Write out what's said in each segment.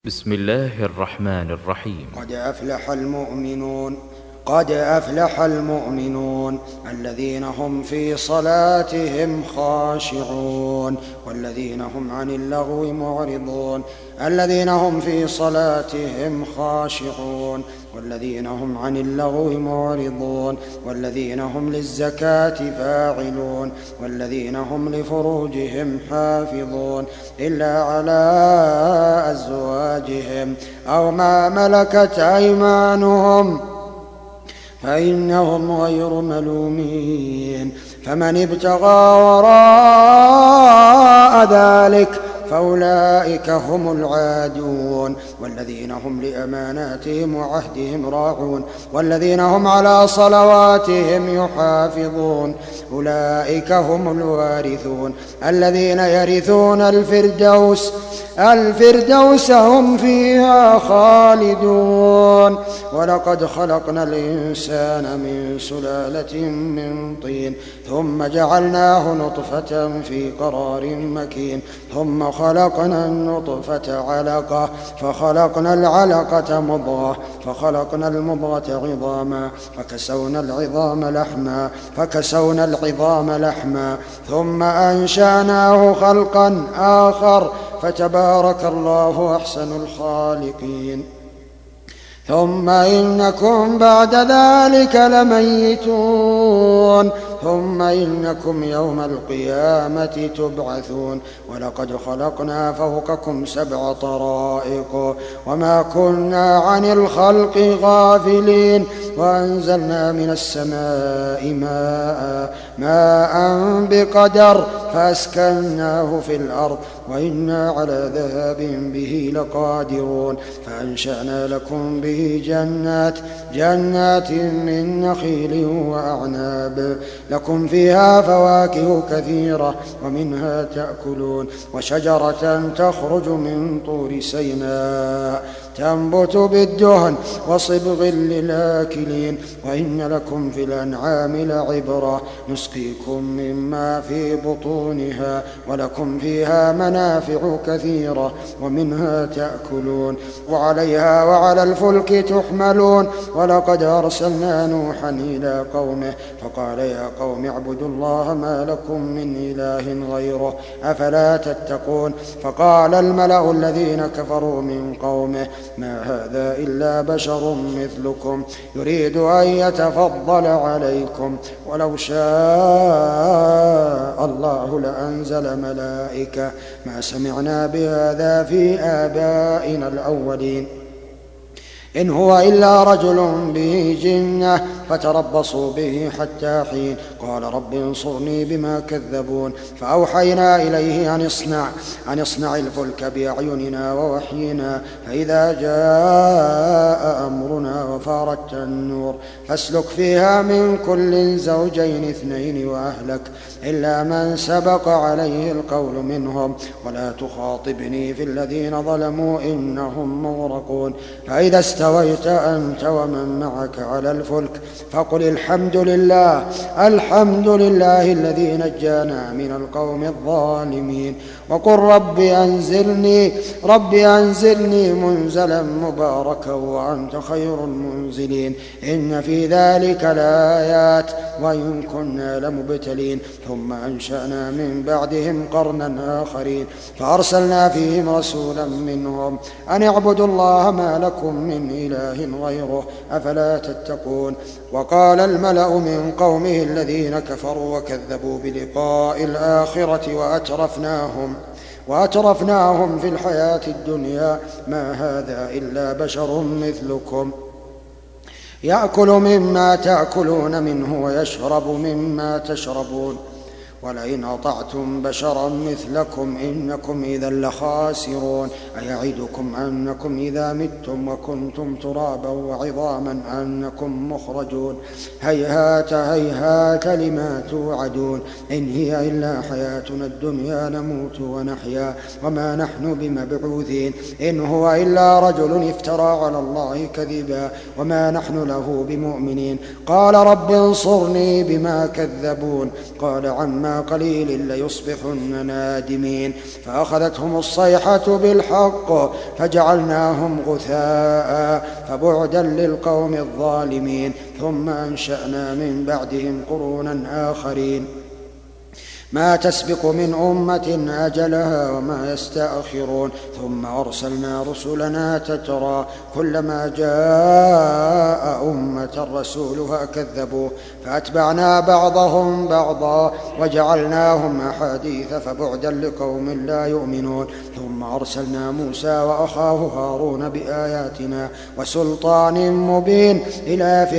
بسم الله الرحمن الرحيم. قد أفلح المؤمنون الذين هم في صلاتهم خاشعون والذين هم عن اللغو معرضون الذين هم في صلاتهم خاشعون والذين هم عن اللغو معرضون والذين هم للزكاة فاعلون والذين هم لفروجهم حافظون إلا على أزواجهم أو ما ملكت أيمانهم فإنهم غير ملومين. فمن ابتغى وراء ذلك فأولئك هم العادون والذين هم لأماناتهم وعهدهم راعون والذين هم على صلواتهم يحافظون أولئك هم الوارثون الذين يرثون الفردوس هم فيها خالدون. ولقد خلقنا الإنسان من سلالة من طين ثم جعلناه نطفة في قرار مكين ثم خلقنا النطفة علقة فخلقنا العلقة مضغة فخلقنا المضغة عظاما فكسونا العظام لحما ثم أنشأناه خلقا آخر فتبارك الله أحسن الخالقين. ثم إنكم بعد ذلك لميتون ثم إنكم يوم القيامة تبعثون. ولقد خلقنا فوقكم 7 طرائق وما كنا عن الخلق غافلين وأنزلنا من السماء ماء بقدر فأسكناه في الأرض وإنا على ذهاب به لقادرون. فأنشأنا لكم به جنات من نخيل وأعناب لكم فيها فواكه كثيرة ومنها تأكلون وشجرة تخرج من طور سيناء تنبت بالدهن وصبغ للآكلين وإن لكم في الأنعام لعبرة نسقيكم مما في بطونها ولكم فيها منافع كثيرة ومنها تأكلون وعليها وعلى الفلك تحملون. ولقد أرسلنا نوحا إلى قومه فقال يا قوم اعبدوا الله ما لكم من إله غيره أفلا تتقون. فقال الملأ الذين كفروا من قومه ما هذا إلا بشر مثلكم يريد أن يتفضل عليكم ولو شاء الله لأنزل ملائكة ما سمعنا بهذا في آبائنا الأولين إن هو إلا رجل به جنة فتربصوا به حتى حين. قال رب انصرني بما كذبون فأوحينا إليه أن اصنع الفلك بأعيننا ووحينا فإذا جاء أمرنا وفارت النور فاسلك فيها من كل زوجين 2 وأهلك إلا من سبق عليه القول منهم ولا تخاطبني في الذين ظلموا إنهم مغرقون. فإذا استويت أنت ومن معك على الفلك فقل الحمد لله الذي نجانا من القوم الظالمين وقل رب أنزلني منزلا مباركا وأنت خير المنزلين إن في ذلك لآيات وإن كنا لمبتلين. ثم أنشأنا من بعدهم قرنا آخرين فأرسلنا فيهم رسولا منهم أن اعبدوا الله ما لكم من إله غيره أفلا تتقون. وقال الملأ من قومه الذين كفروا وكذبوا بلقاء الآخرة وأترفناهم في الحياة الدنيا ما هذا إلا بشر مثلكم يأكل مما تأكلون منه ويشرب مما تشربون ولئن أطعتم بشرا مثلكم إنكم إذا لخاسرون. أيعدكم أنكم إذا متم وكنتم ترابا وعظاما أنكم مخرجون هيهات لما توعدون إن هي إلا حياتنا الدنيا نموت ونحيا وما نحن بمبعوثين إن هو إلا رجل افترى على الله كذبا وما نحن له بمؤمنين. قال رب انصرني بما كذبون قال عما عما قليل ليصبحن نادمين فأخذتهم الصيحة بالحق فجعلناهم غثاء فبعدا للقوم الظالمين ثم أنشأنا من بعدهم قرونا آخرين ما تسبق من أمة أجلها وما يستأخرون ثم أرسلنا رسلنا تترى كلما جاء أمة رسولها كذبوه فأتبعنا بعضهم بعضا وجعلناهم أحاديث فبعدا لقوم لا يؤمنون ثم أرسلنا موسى وأخاه هارون بآياتنا وسلطان مبين إلى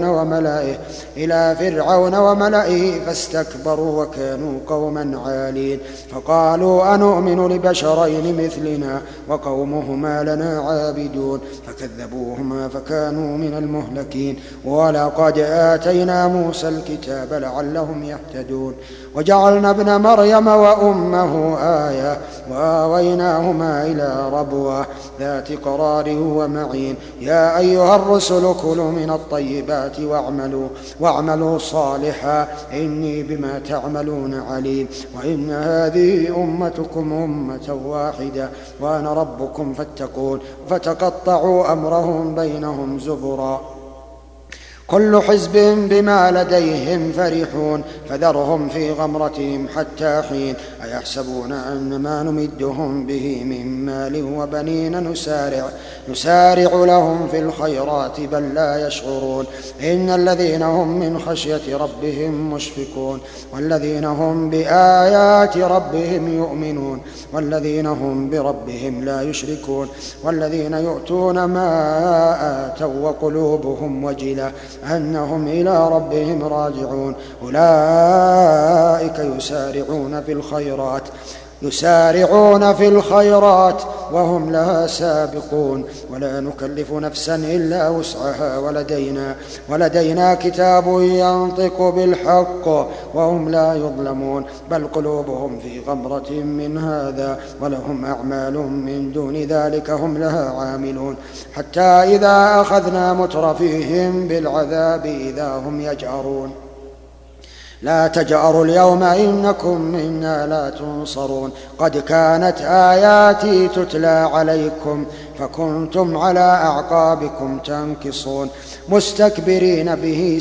فرعون وملئه فاستكبروا وكانوا قوما عالين فقالوا أنؤمن لبشرين مثلنا وقومهما لنا عابدون فكذبوهما فكانوا من المهلكين ولقد آتينا موسى الكتاب لعلهم يهتدون وجعلنا ابن مريم وأمه آية وآويناهما إلى ربوة ذات قرار ومعين يا أيها الرسل كلوا من الطيبات واعملوا صالحا إني بما تعملون عليم وإن هذه أمتكم أمة واحدة وأنا ربكم فاتقون فتقطعوا أمرهم بينهم زبرا كل حزب بما لديهم فرحون فذرهم في غمرتهم حتى حين أيحسبون أن ما نمدهم به من مال وبنين نسارع لهم في الخيرات بل لا يشعرون إن الذين هم من خشية ربهم مشفقون والذين هم بآيات ربهم يؤمنون والذين هم بربهم لا يشركون والذين يؤتون ما آتوا وقلوبهم وجلة أنهم إلى ربهم راجعون أولئك يسارعون في الخيرات وهم لها سابقون ولا نكلف نفسا إلا وسعها ولدينا كتاب ينطق بالحق وهم لا يظلمون بل قلوبهم في غمرة من هذا ولهم أعمال من دون ذلك هم لها عاملون حتى إذا أخذنا مترفيهم بالعذاب إذا هم يجأرون لا تجأروا اليوم إنكم منا لا تنصرون قد كانت آياتي تتلى عليكم فكنتم على أعقابكم تنكصون مستكبرين به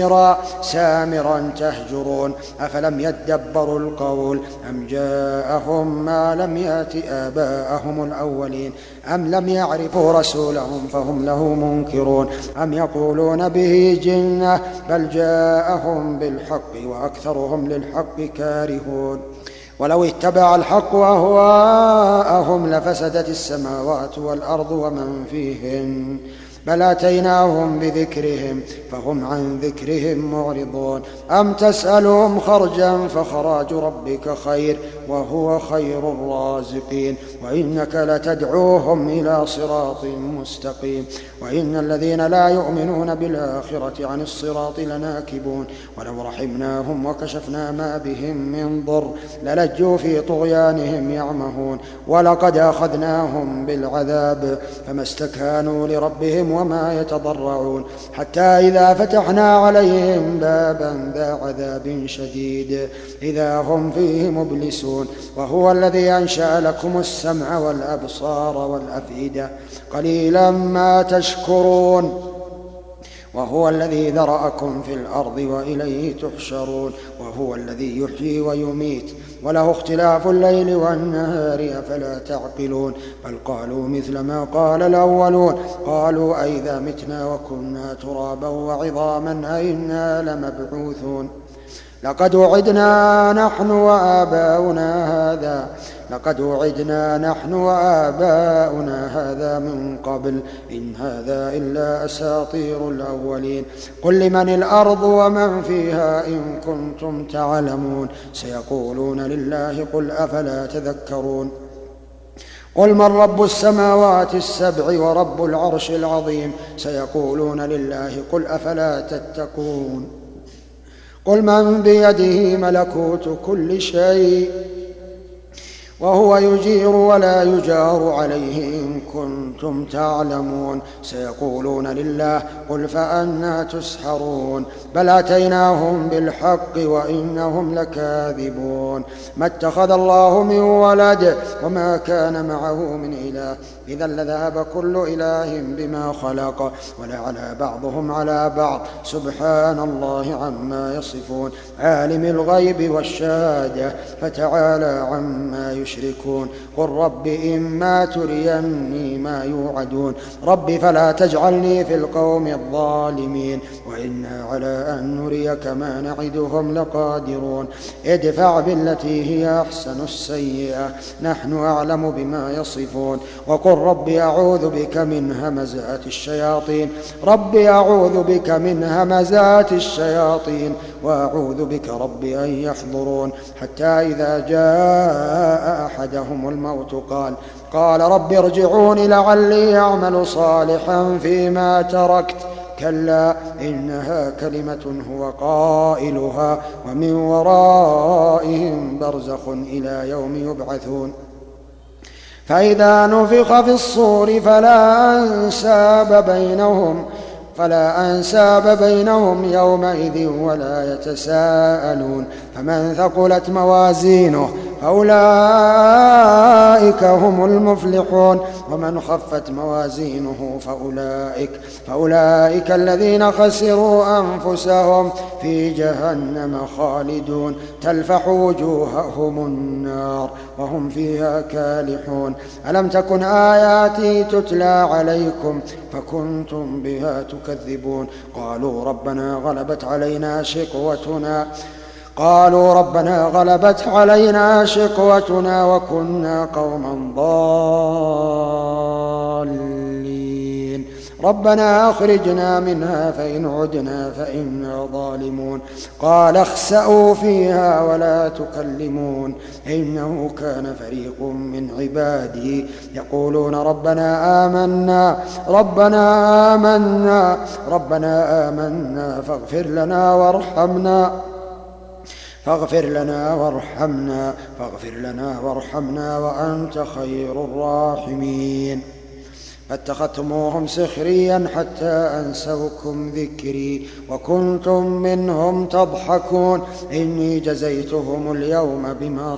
سامرا تهجرون أفلم يدبروا القول أم جاءهم ما لم يأت آباءهم الأولين أم لم يعرفوا رسولهم فهم له منكرون أم يقولون به جنة بل جاءهم بالحق وأكثرهم للحق كارهون ولو اتبع الحق أهواءهم لفسدت السماوات والأرض ومن فيهن بل أتيناهم بذكرهم فهم عن ذكرهم معرضون أم تسألهم خرجا فخراج ربك خير وهو خير الرازقين وإنك لتدعوهم إلى صراط مستقيم وإن الذين لا يؤمنون بالآخرة عن الصراط لناكبون ولو رحمناهم وكشفنا ما بهم من ضر للجوا في طغيانهم يعمهون ولقد أخذناهم بالعذاب فما استكانوا لربهم وما يتضرعون حتى إذا فتحنا عليهم بابا ذا عذاب شديد إذا هم فيه مبلسون وهو الذي أنشأ لكم السمع والأبصار والأفئدة قليلا ما تشكرون وهو الذي ذرأكم في الأرض وإليه تحشرون وهو الذي يحيي ويميت وله اختلاف الليل والنهار أفلا تعقلون بل قالوا مثل ما قال الأولون قالوا أئذا متنا وكنا ترابا وعظاما أئنا لمبعوثون لقد وعدنا نحن وآباؤنا هذا من قبل إن هذا إلا أساطير الأولين قل لمن الأرض ومن فيها إن كنتم تعلمون سيقولون لله قل أفلا تذكرون قل من رب السماوات السبع ورب العرش العظيم سيقولون لله قل أفلا تتقون قل من بيده ملكوت كل شيء وهو يجير ولا يجار عليه إن كنتم تعلمون. سيقولون لله قل فأنى تسحرون بل أتيناهم بالحق وإنهم لكاذبون. ما اتخذ الله من ولد وما كان معه من إله إذا لذهب كل إله بما خلق ولعلى بعضهم على بعض سبحان الله عما يصفون. عالم الغيب والشهادة فتعالى عما يشركون. قل رب إما تريني ما يوعدون رب فلا تجعلني في القوم الظالمين وإنا على أن نريك ما نعدهم لقادرون. ادفع بالتي هي أحسن السيئة نحن أعلم بما يصفون. وقل رب أعوذ بك من همزات الشياطين رب أعوذ بك من همزات الشياطين وأعوذ بك رب أن يحضرون. حتى إذا جاء أحدهم الموت قال رب ارجعون لعلي أعمل صالحا فيما تركت كلا إنها كلمة هو قائلها ومن ورائهم برزخ إلى يوم يبعثون. فإذا نفخ في الصور فلا أنساب بينهم يومئذ ولا يتساءلون. فمن ثقلت موازينه فأولئك هم المفلحون ومن خفت موازينه فأولئك الذين خسروا أنفسهم في جهنم خالدون تلفح وجوههم النار وهم فيها كالحون. ألم تكن آياتي تتلى عليكم فكنتم بها تكذبون. قالوا ربنا غلبت علينا شقوتنا وكنا قوما ضالين ربنا أخرجنا منها فإن عدنا فإنا ظالمون. قال اخسأوا فيها ولا تكلمون إنه كان فريق من عبادي يقولون ربنا آمنا فاغفر لنا وارحمنا وأنت خير الراحمين. فاتخذتموهم سخريا حتى أنسوكم ذكري وكنتم منهم تضحكون. إني جزيتهم اليوم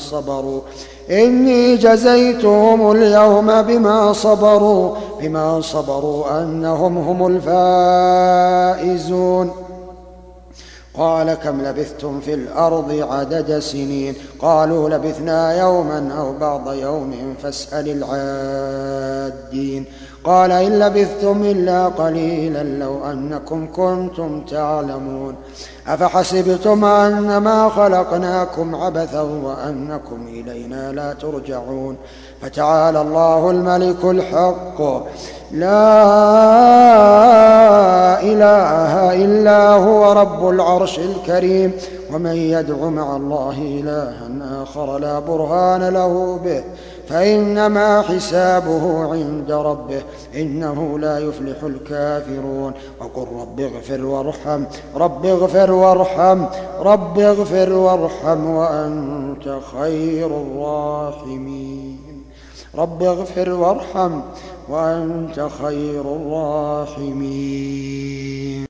بما صبروا أنهم هم الفائزون. قال كم لبثتم في الأرض عدد سنين قالوا لبثنا يوما أو بعض يوم فاسأل العادين. قال إن لبثتم إلا قليلا لو أنكم كنتم تعلمون. أفحسبتم أنما خلقناكم عبثا وأنكم إلينا لا ترجعون. فتعالى الله الملك الحق لا إله إلا هو رب العرش الكريم. ومن يدع مع الله إلها آخر لا برهان له به فإنما حسابه عند ربه إنه لا يفلح الكافرون. وقل رب اغفر وارحم وأنت خير الراحمين. رب اغفر وارحم وأنت خير الراحمين.